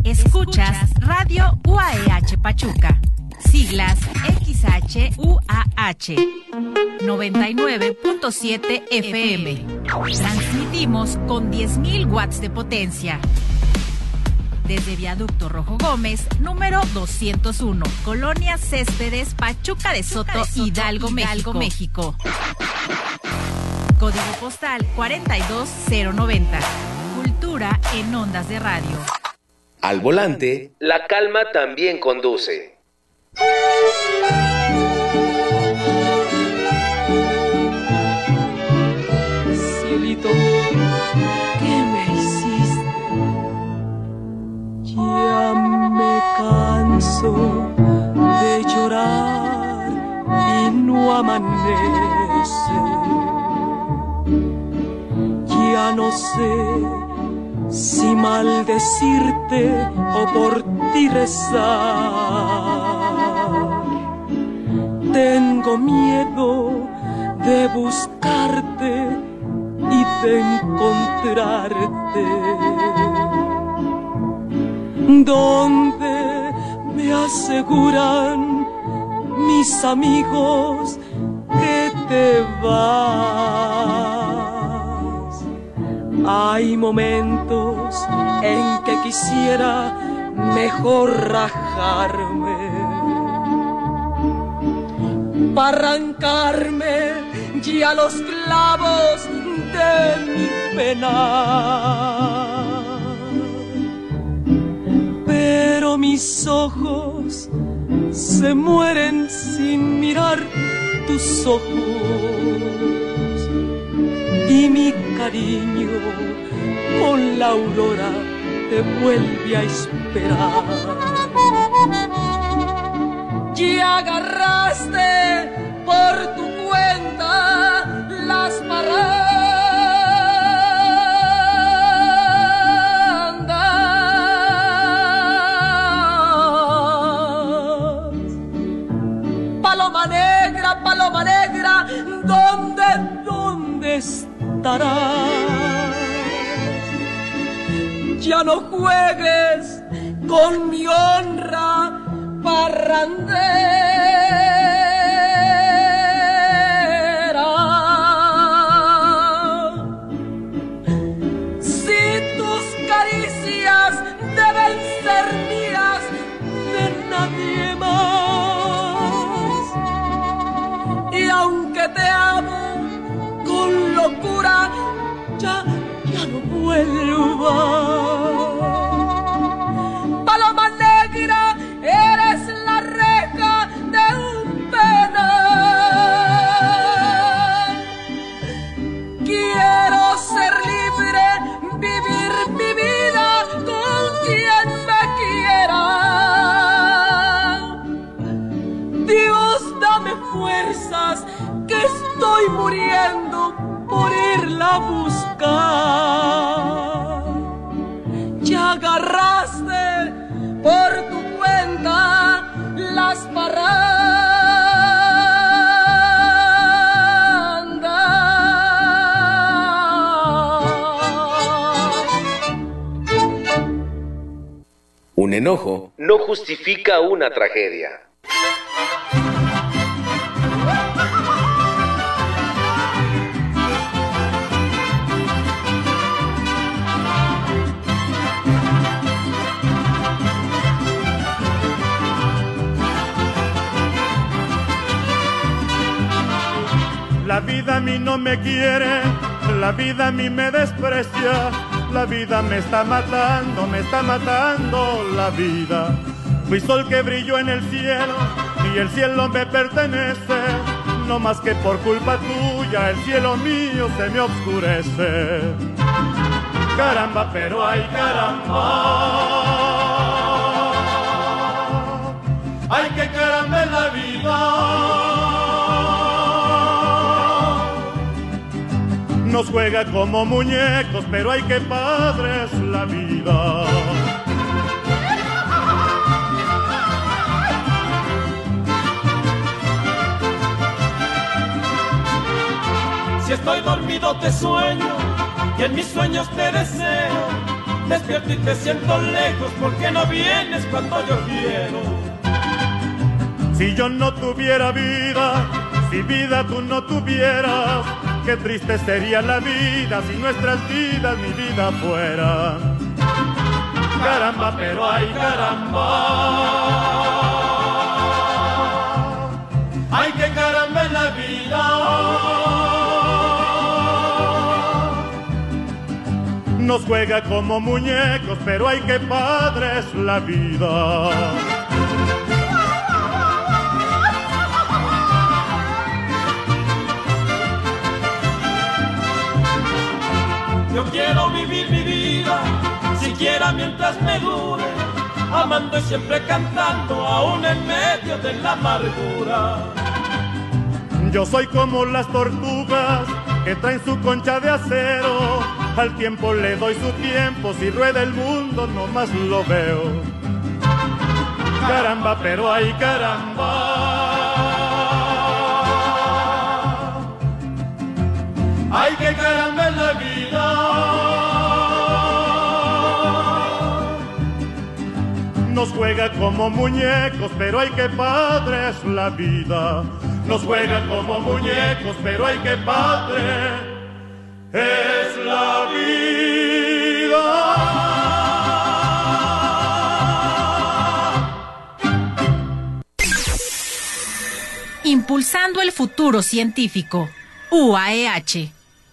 Escuchas Radio UAEH Pachuca. Siglas XHUAH 99.7 FM. Transmitimos con 10.000 watts de potencia. Desde Viaducto Rojo Gómez, número 201, Colonia Céspedes, Pachuca de Soto, Hidalgo, México. Código postal 42090. Cultura en ondas de radio. Al volante, la calma también conduce. Cielito, ¿qué me hiciste? Ya me canso de llorar y no amanece. Ya no sé si maldecirte o por ti rezar. Tengo miedo de buscarte y de encontrarte donde me aseguran mis amigos que te vas. Hay momentos en que quisiera mejor rajarme para arrancarme ya los clavos de mi pena. Pero mis ojos se mueren sin mirar tus ojos y mi cariño con la aurora te vuelve a esperar. Ya agarraste por tu cuenta las parrandas. Paloma negra, ¿dónde estarás? Ya no juegues con mi honra parrandera. Si tus caricias deben ser mías, de nadie más. Y aunque te amo con locura, ya no vuelvas. Paloma negra, eres la reja de un penal. Quiero ser libre, vivir mi vida con quien me quiera. Dios, dame fuerzas, que estoy muriendo por irla a buscar. Ya agarraste por tu cuenta las parrandas. Un enojo no justifica una tragedia. La vida a mí no me quiere, la vida a mí me desprecia, la vida me está matando la vida. Fui sol que brilló en el cielo y el cielo me pertenece, no más que por culpa tuya el cielo mío se me oscurece. Caramba, pero ay caramba, ay que caramba es la vida. Nos juega como muñecos, pero ay que padre es la vida. Si estoy dormido te sueño y en mis sueños te deseo despierto y te siento lejos, porque no vienes cuando yo quiero. Si yo no tuviera vida, si vida tú no tuvieras, qué triste sería la vida si nuestras vidas mi vida fueran. Caramba, pero ay caramba, ay que caramba en la vida. Nos juega como muñecos, pero ay que padre es la vida. Yo quiero vivir mi vida, siquiera mientras me dure, amando y siempre cantando, aún en medio de la amargura. Yo soy como las tortugas que traen su concha de acero, al tiempo le doy su tiempo, si rueda el mundo nomás lo veo. Caramba, pero ay caramba, ay que caramba en la vida. Nos juega como muñecos, pero ay que padre es la vida. Nos juega como muñecos, pero ay que padre es la vida. Impulsando el futuro científico. UAEH.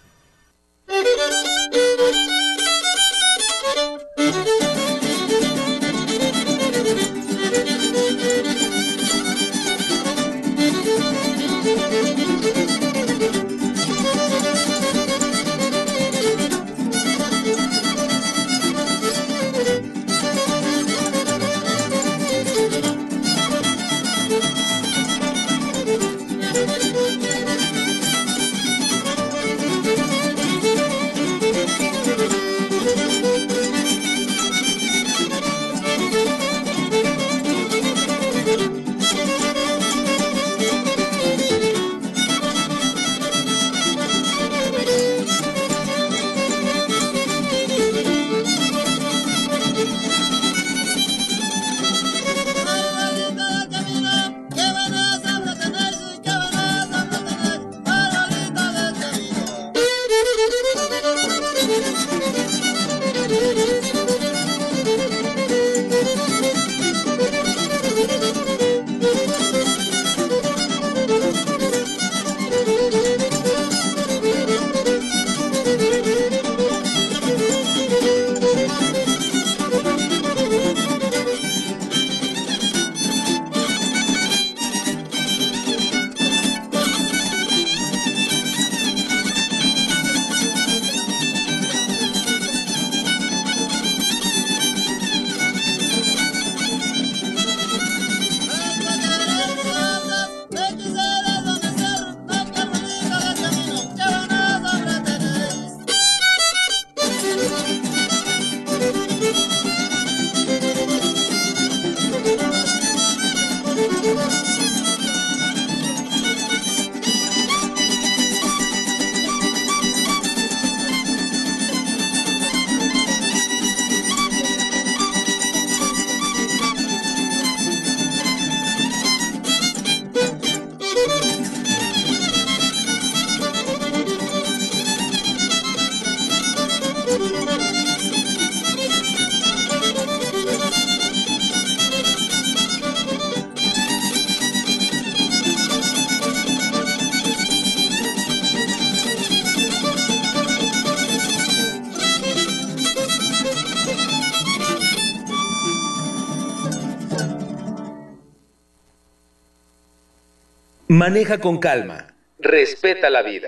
Maneja con calma. Respeta la vida.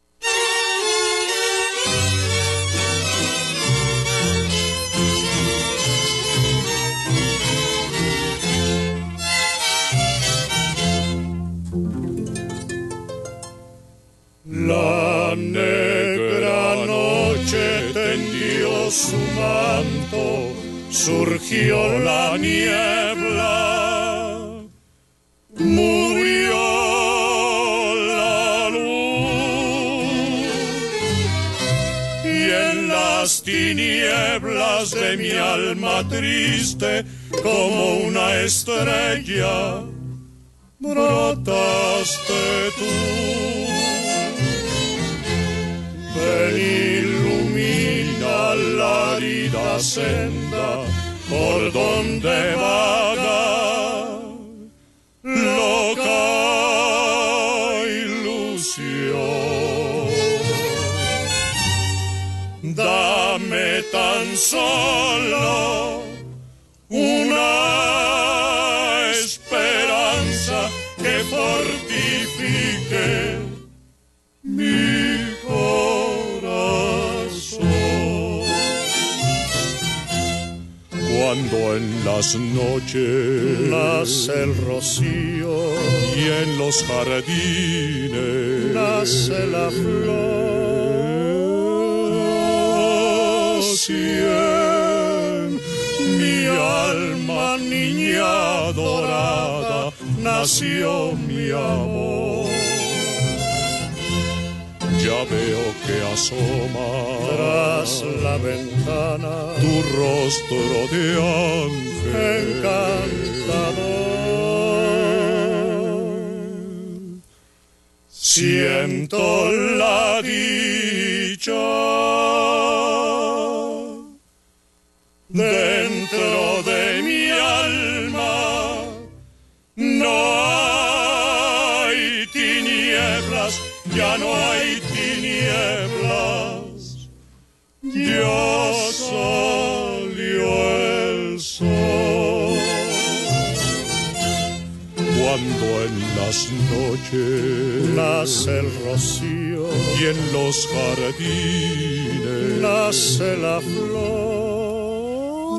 La negra noche tendió su manto, surgió la niebla, murió la luz y en las tinieblas tinieblas de mi alma triste, como una estrella, brotaste tú. Ven, ilumina la arida senda por donde vaga loca ilusión. Dame tan solo una esperanza que fortifique mi corazón. Cuando en las noches nace el rocío y en los jardines nace la flor, si en mi alma niña dorada nació mi amor. Ya veo que asoma tras la ventana tu rostro de ángel encantador. Siento la dicha dentro de mi alma, no hay tinieblas, ya no hay tinieblas, ya salió el sol. Cuando en las noches nace el rocío y en los jardines nace la flor,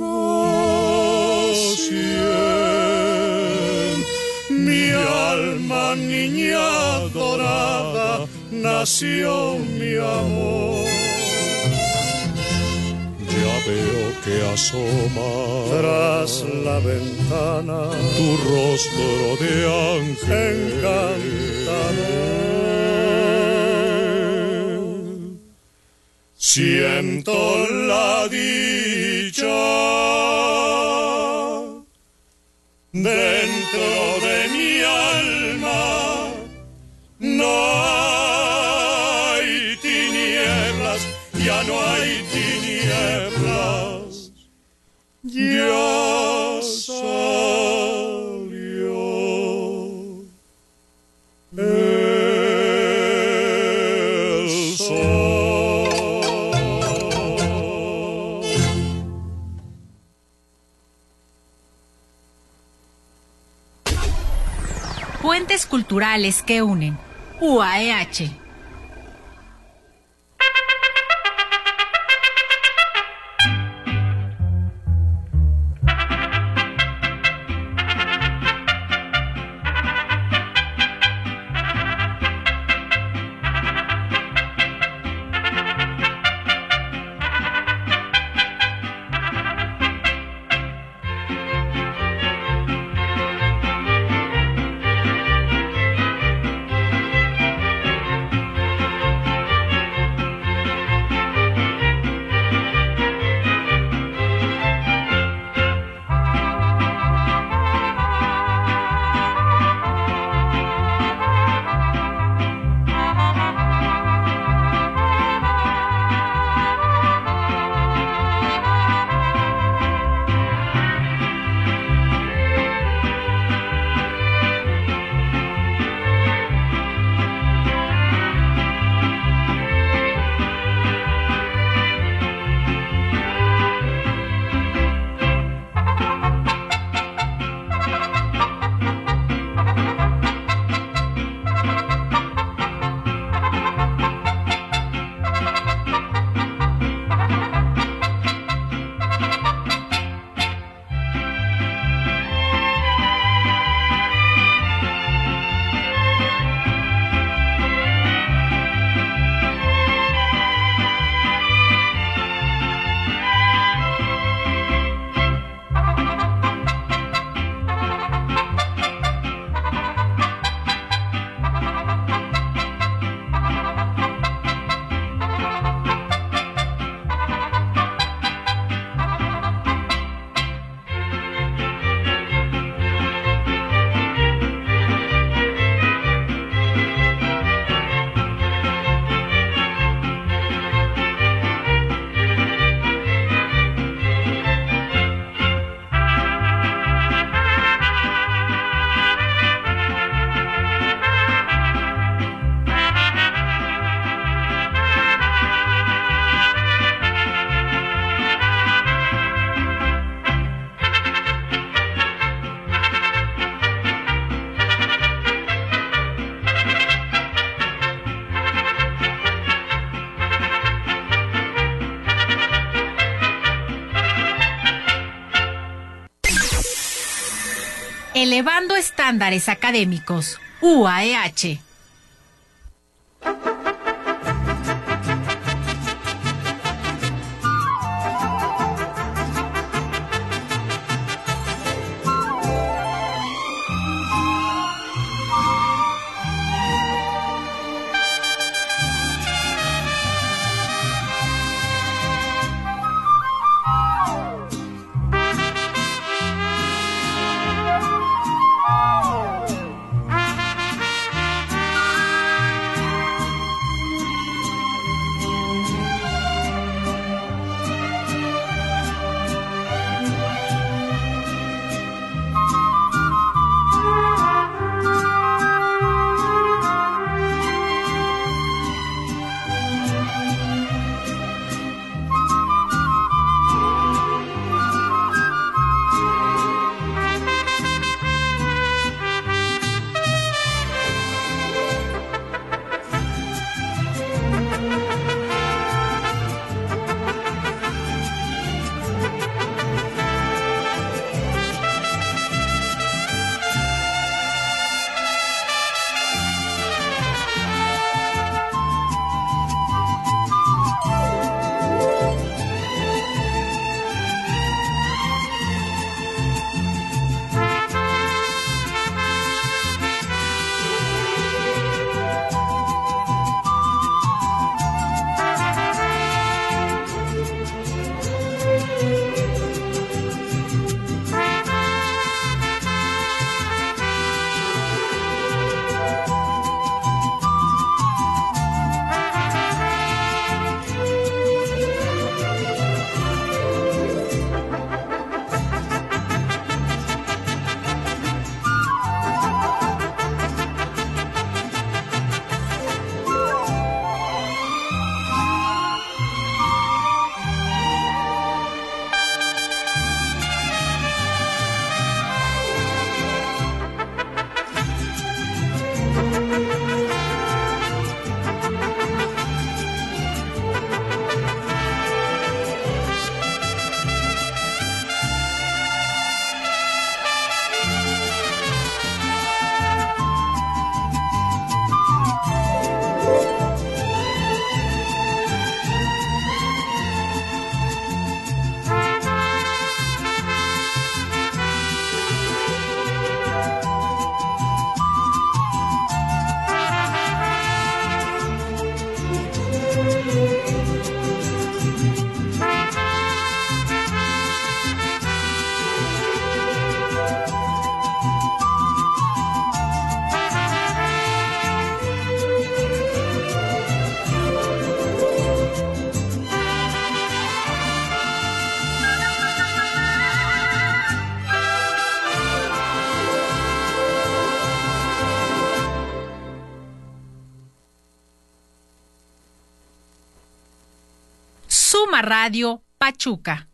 si en mi alma niña dorada nació mi amor. Ya veo que asoma tras la ventana tu rostro de ángel encantador. Siento la dicha dentro de mi alma, no hay tinieblas, ya no hay tinieblas, ya salió el sol. Puentes culturales que unen. UAEH. Elevando estándares académicos. UAEH. Suma Radio Pachuca.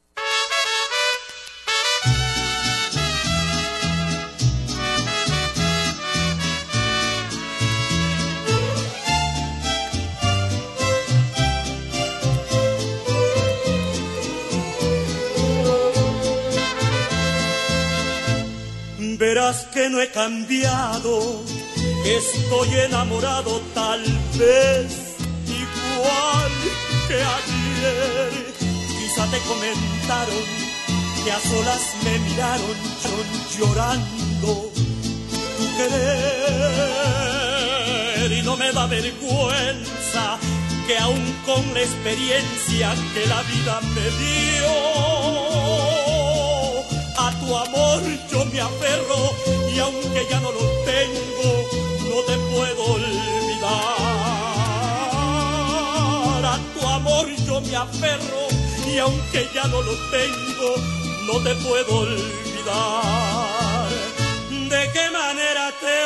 Verás que no he cambiado, estoy enamorado tal vez igual que ayer. Quizá te comentaron que a solas me miraron llorando tu querer. Y no me da vergüenza que aún con la experiencia que la vida me dio, a tu amor yo me aferro, y aunque ya no lo tengo, no te puedo olvidar. A tu amor yo me aferro, y aunque ya no lo tengo, no te puedo olvidar. ¿De qué manera te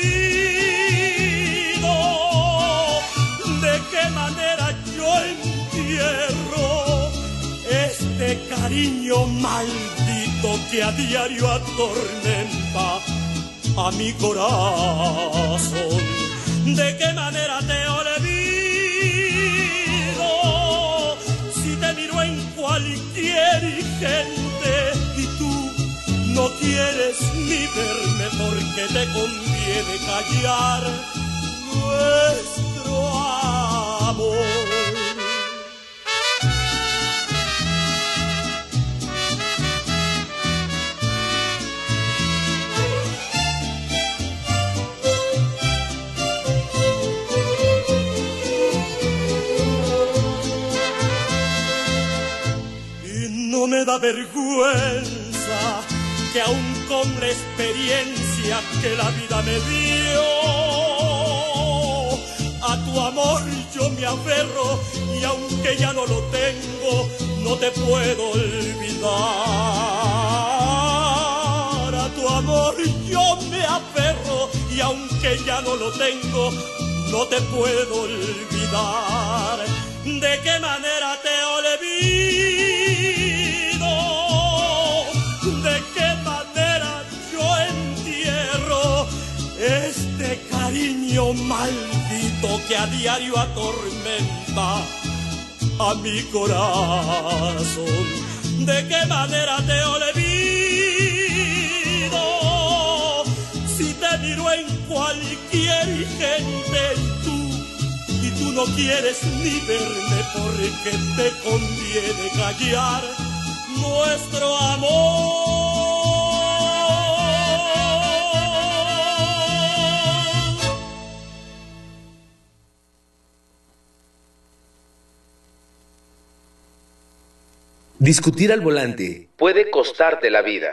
olvido? ¿De qué manera yo entierro este cariño maldito que a diario atormenta a mi corazón? ¿De qué manera te olvido? Si te miro en cualquier gente y tú no quieres quieres ni verme porque te conviene callar nuestro amor. No me da vergüenza que aún con la experiencia que la vida me dio, a tu amor yo me aferro y aunque ya no lo tengo, no te puedo olvidar. A tu amor yo me aferro y aunque ya no lo tengo, no te puedo olvidar. ¿De qué manera te olvido? ¿De qué manera yo entierro este cariño maldito que a diario atormenta a mi corazón? ¿De qué manera te olvido? Si te miro en cualquier gente y tú no quieres ni verme porque te conviene callar nuestro amor. Discutir al volante puede costarte la vida.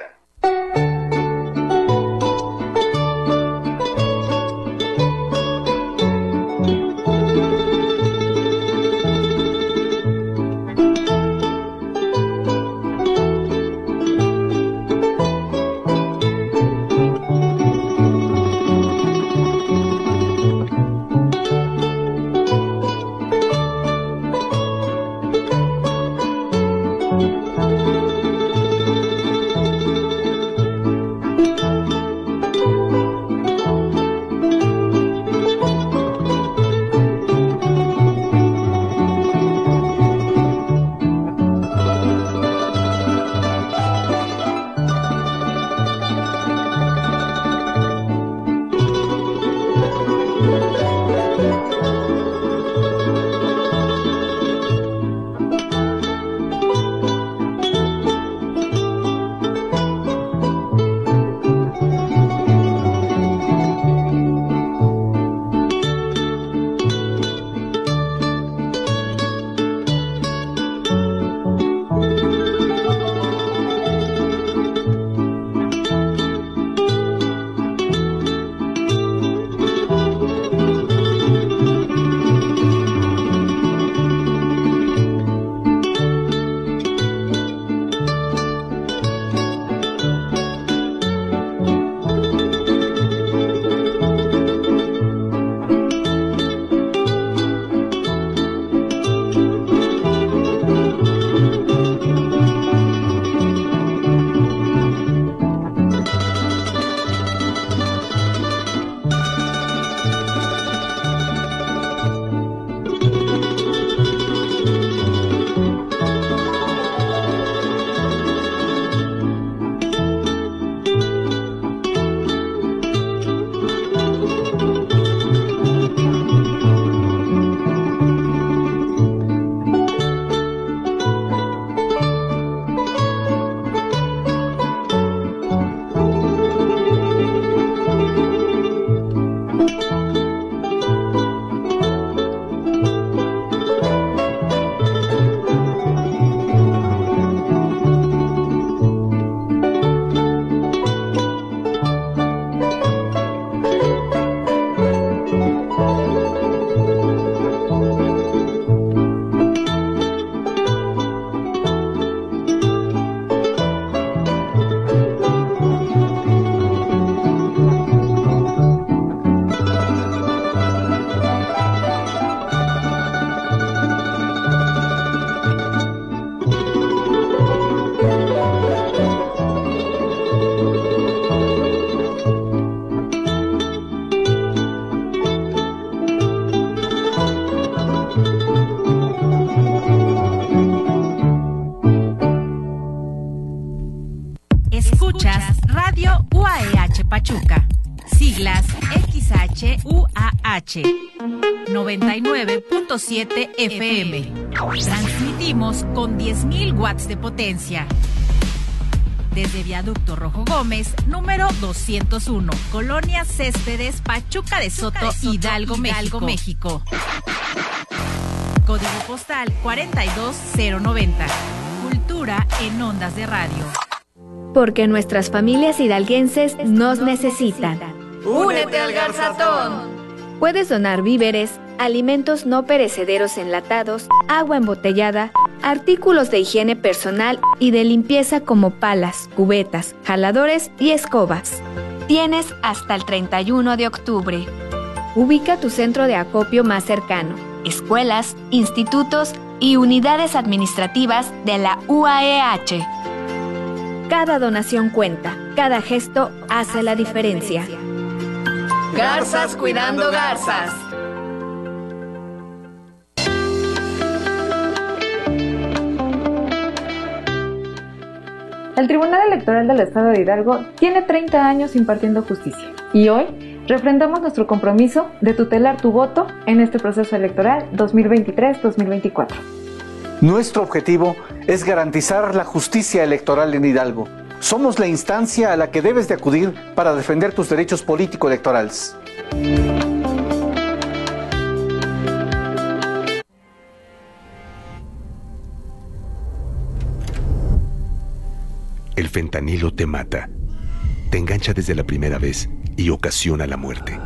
Escuchas Radio UAEH Pachuca. Siglas XHUAH 99.7 FM. Transmitimos con 10.000 watts de potencia. Desde Viaducto Rojo Gómez, número 201, Colonia Céspedes, Pachuca de Soto, Hidalgo, México. Código postal 42090. Cultura en ondas de radio. Porque nuestras familias hidalguenses nos necesitan. ¡Únete al Garzatón! Puedes donar víveres, alimentos no perecederos enlatados, agua embotellada, artículos de higiene personal y de limpieza como palas, cubetas, jaladores y escobas. Tienes hasta el 31 de octubre. Ubica tu centro de acopio más cercano, escuelas, institutos y unidades administrativas de la UAEH. Cada donación cuenta, cada gesto hace la diferencia. Garzas cuidando garzas. El Tribunal Electoral del Estado de Hidalgo tiene 30 años impartiendo justicia y hoy refrendamos nuestro compromiso de tutelar tu voto en este proceso electoral 2023-2024. Nuestro objetivo es garantizar la justicia electoral en Hidalgo. Somos la instancia a la que debes de acudir para defender tus derechos político-electorales. El fentanilo te mata, te engancha desde la primera vez y ocasiona la muerte.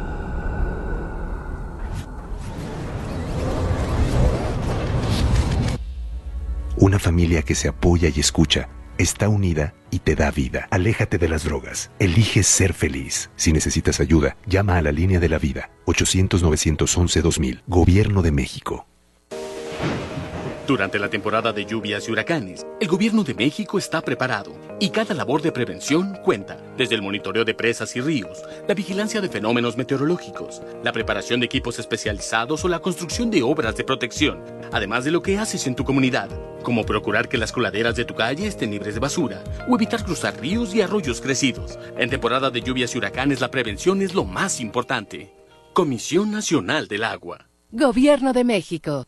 Una familia que se apoya y escucha, está unida y te da vida. Aléjate de las drogas. Elige ser feliz. Si necesitas ayuda, llama a la línea de la vida. 800-911-2000. Gobierno de México. Durante la temporada de lluvias y huracanes, el Gobierno de México está preparado y cada labor de prevención cuenta, desde el monitoreo de presas y ríos, la vigilancia de fenómenos meteorológicos, la preparación de equipos especializados o la construcción de obras de protección, además de lo que haces en tu comunidad, como procurar que las coladeras de tu calle estén libres de basura o evitar cruzar ríos y arroyos crecidos. En temporada de lluvias y huracanes la prevención es lo más importante. Comisión Nacional del Agua. Gobierno de México.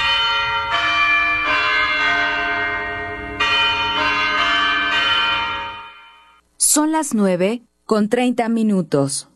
Son las 9:30.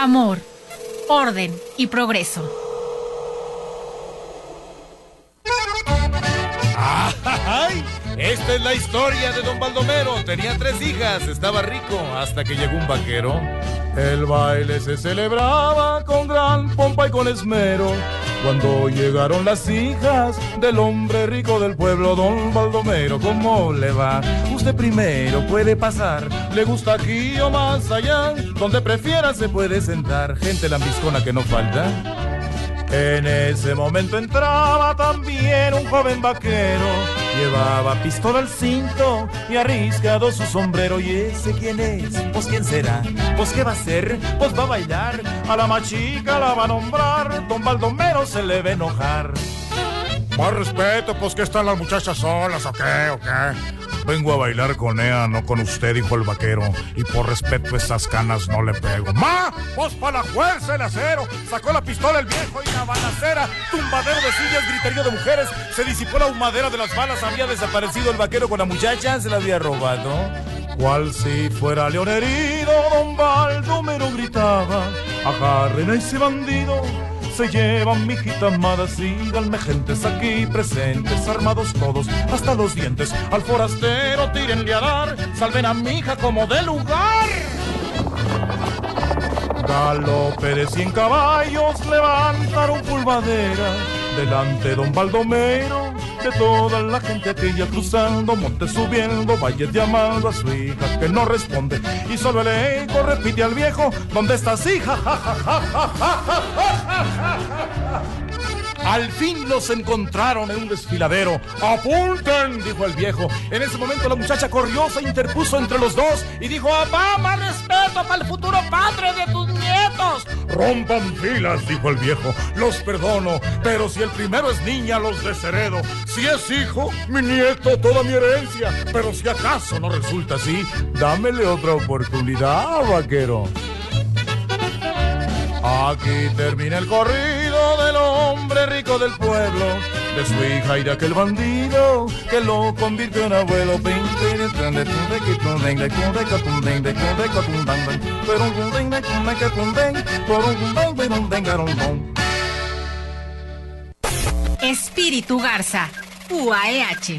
amor, orden y progreso. ¡Ay! Esta es la historia de don Baldomero. Tenía 3 hijas, estaba rico hasta que llegó un vaquero. El baile se celebraba con gran pompa y con esmero. Cuando llegaron las hijas del hombre rico del pueblo, don Baldomero, ¿cómo le va? Usted primero puede pasar, le gusta aquí o más allá, donde prefiera se puede sentar, gente lambiscona que no falta. En ese momento entraba también un joven vaquero, llevaba pistola al cinto y arriscado su sombrero. ¿Y ese quién es? ¿Pues quién será? ¿Pues qué va a hacer? Pues va a bailar, a la machica la va a nombrar, don Baldomero se le va a enojar. Más respeto, pues que están las muchachas solas, ¿o qué? ¿O qué? Vengo a bailar con ella, no con usted, dijo el vaquero, y por respeto a esas canas no le pego. ¡Ma! ¡Pues para la fuerza el acero! Sacó la pistola el viejo y la balacera. Tumbadero de sillas, griterío de mujeres. Se disipó la humadera de las balas. Había desaparecido el vaquero con la muchacha, se la había robado. Cual si fuera león herido, don Baldomero gritaba: agarren a ese bandido, se llevan mi hijita amada, síganme gentes aquí presentes, armados todos hasta los dientes, al forastero tírenle a dar, salven a mi hija como de lugar. Galope de 100 caballos levantaron pulvadera, delante don Baldomero, de toda la gente aquella cruzando, montes subiendo, valles llamando a su hija que no responde, y solo el eco repite al viejo: ¿dónde estás, hija? Al fin los encontraron en un desfiladero. ¡Apunten!, dijo el viejo. En ese momento la muchacha corrió, se interpuso entre los dos y dijo: ¡Papá, más respeto para el futuro padre de tus nietos! Rompan filas, dijo el viejo. Los perdono, pero si el primero es niña, los desheredo. Si es hijo, mi nieto, toda mi herencia. Pero si acaso no resulta así, dámele otra oportunidad, vaquero. Aquí termina el corrido del hombre rico del pueblo, de su hija y de aquel bandido que lo convirtió en abuelo. Espíritu Garza, UAEH.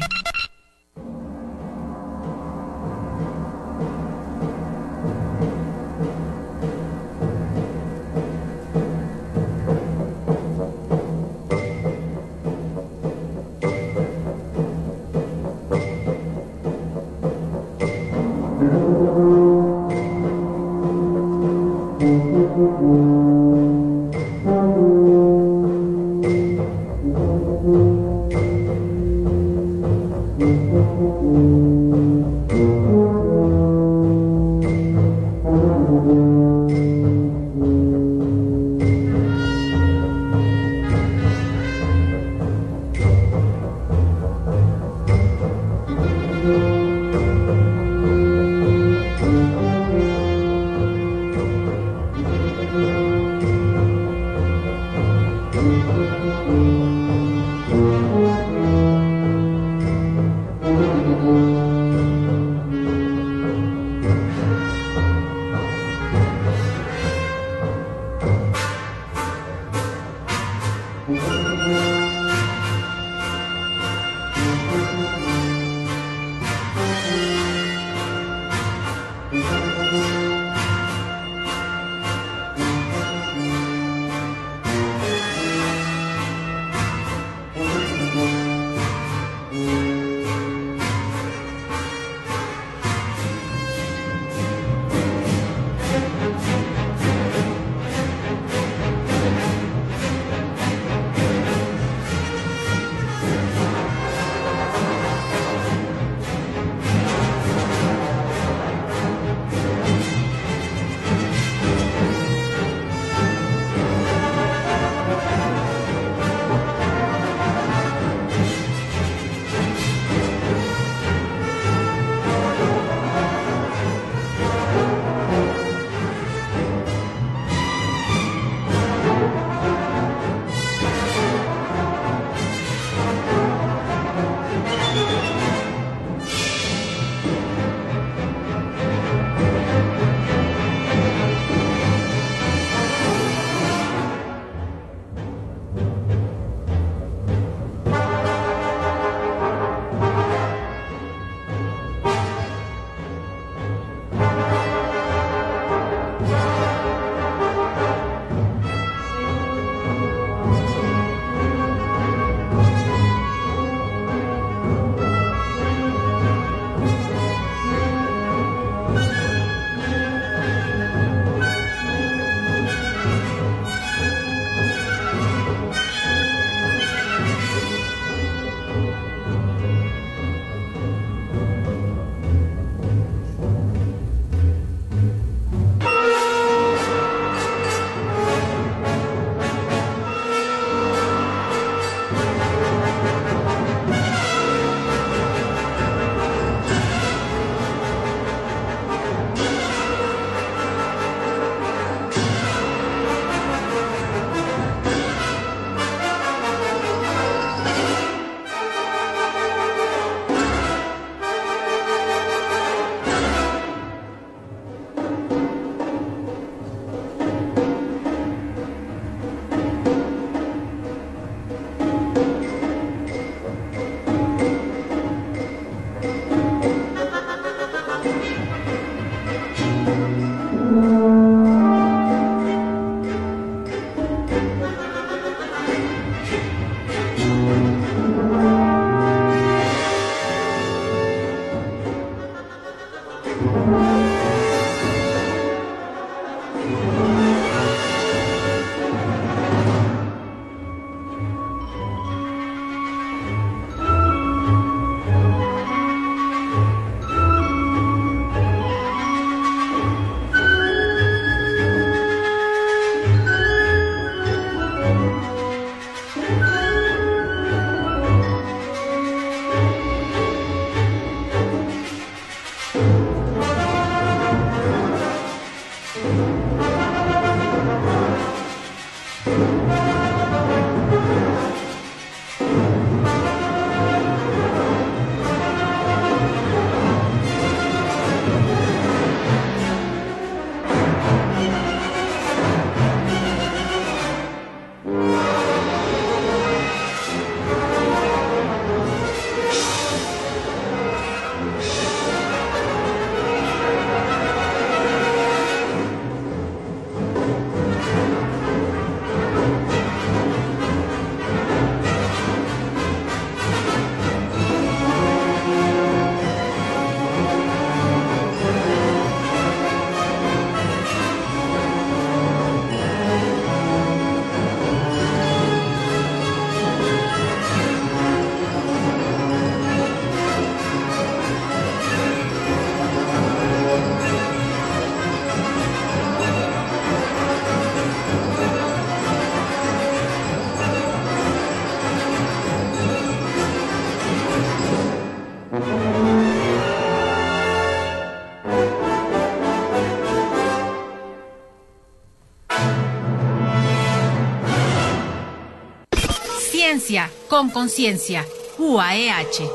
Ciencia con conciencia. UAEH.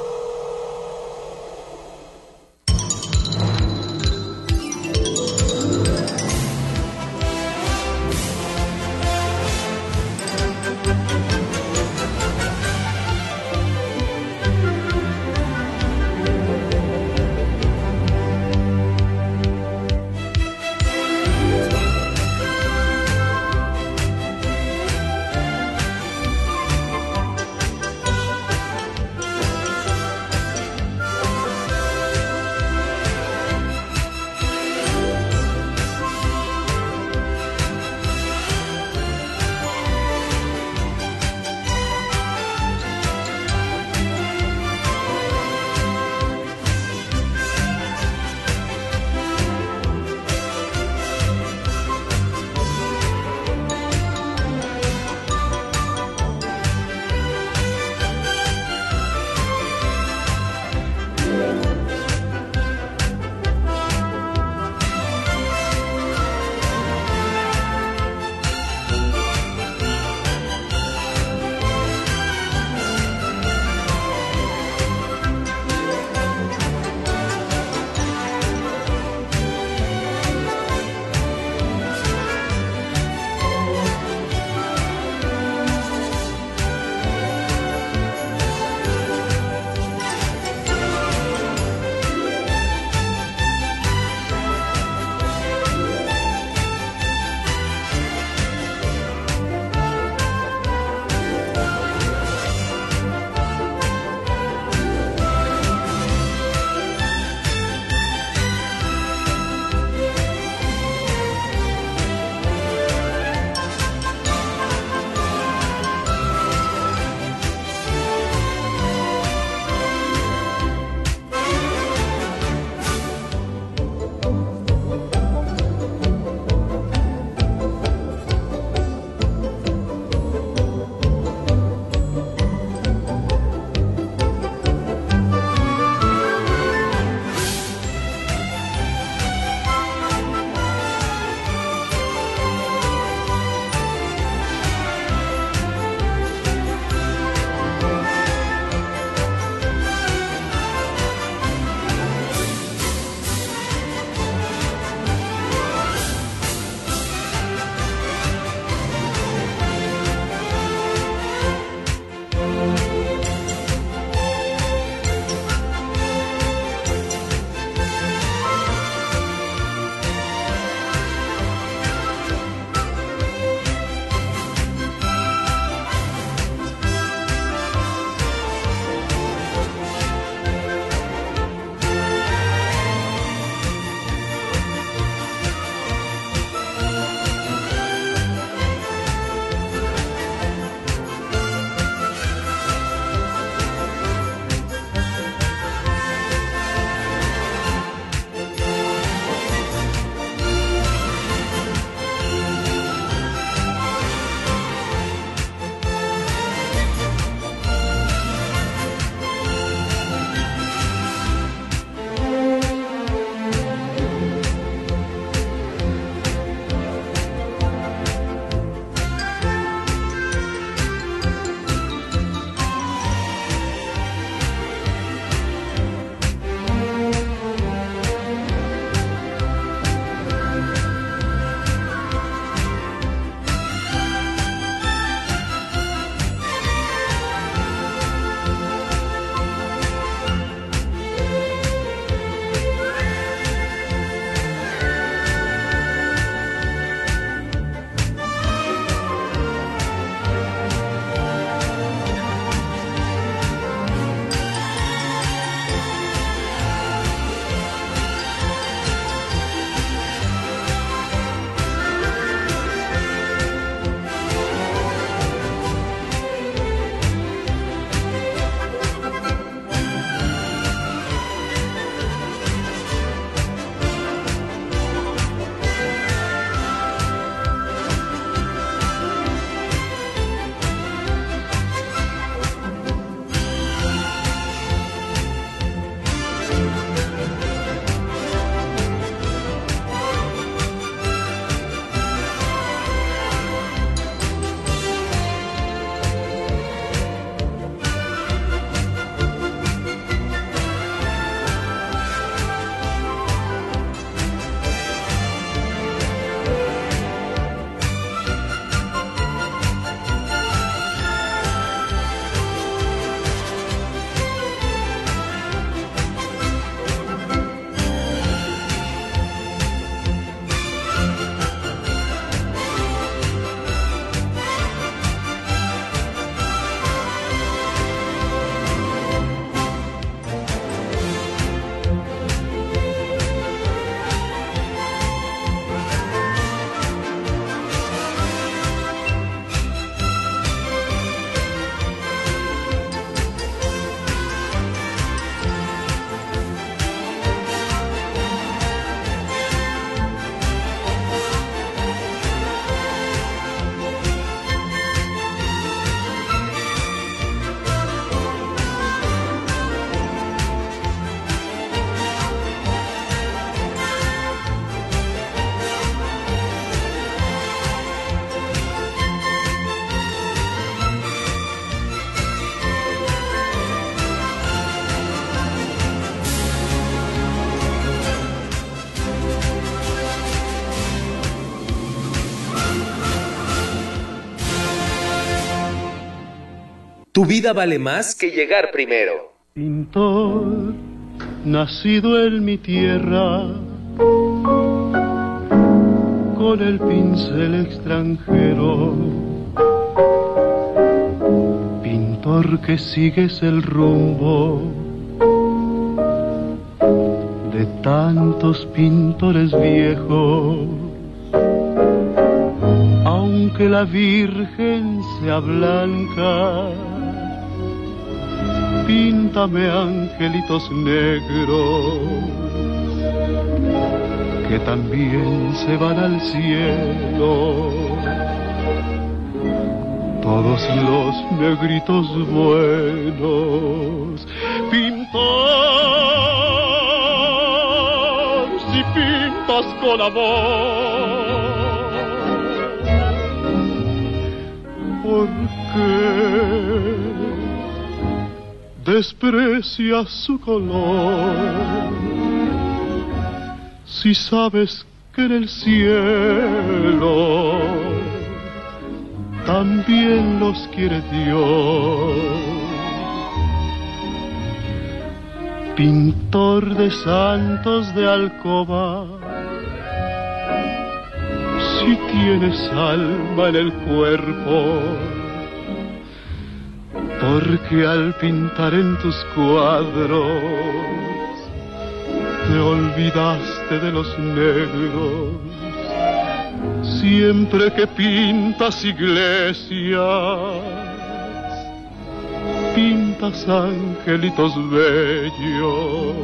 Tu vida vale más que llegar primero. Pintor, nacido en mi tierra, con el pincel extranjero. Pintor que sigues el rumbo de tantos pintores viejos. Aunque la Virgen sea blanca, píntame angelitos negros que también se van al cielo. Todos los negritos buenos. Pintor, si pintas con amor, ¿por qué desprecias su color? Si sabes que en el cielo también los quiere Dios. Pintor de santos de alcoba, si tienes alma en el cuerpo, porque al pintar en tus cuadros te olvidaste de los negros. Siempre que pintas iglesias, pintas angelitos bellos,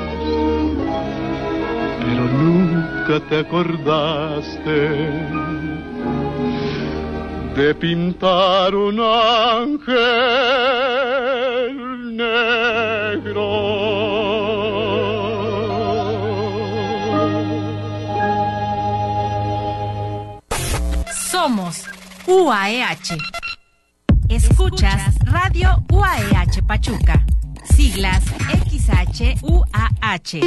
pero nunca te acordaste de pintar un ángel negro. Somos UAEH. Escuchas Radio UAEH Pachuca. Siglas XHUAH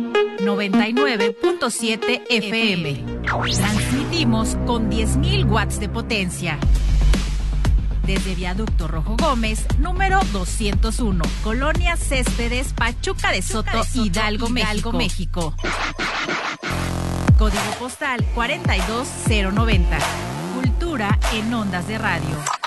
99.7 FM. Transmitimos con 10.000 watts de potencia. Desde Viaducto Rojo Gómez, número 201, Colonia Céspedes, Pachuca de Soto, Hidalgo, México. Código postal 42090. Cultura en ondas de radio.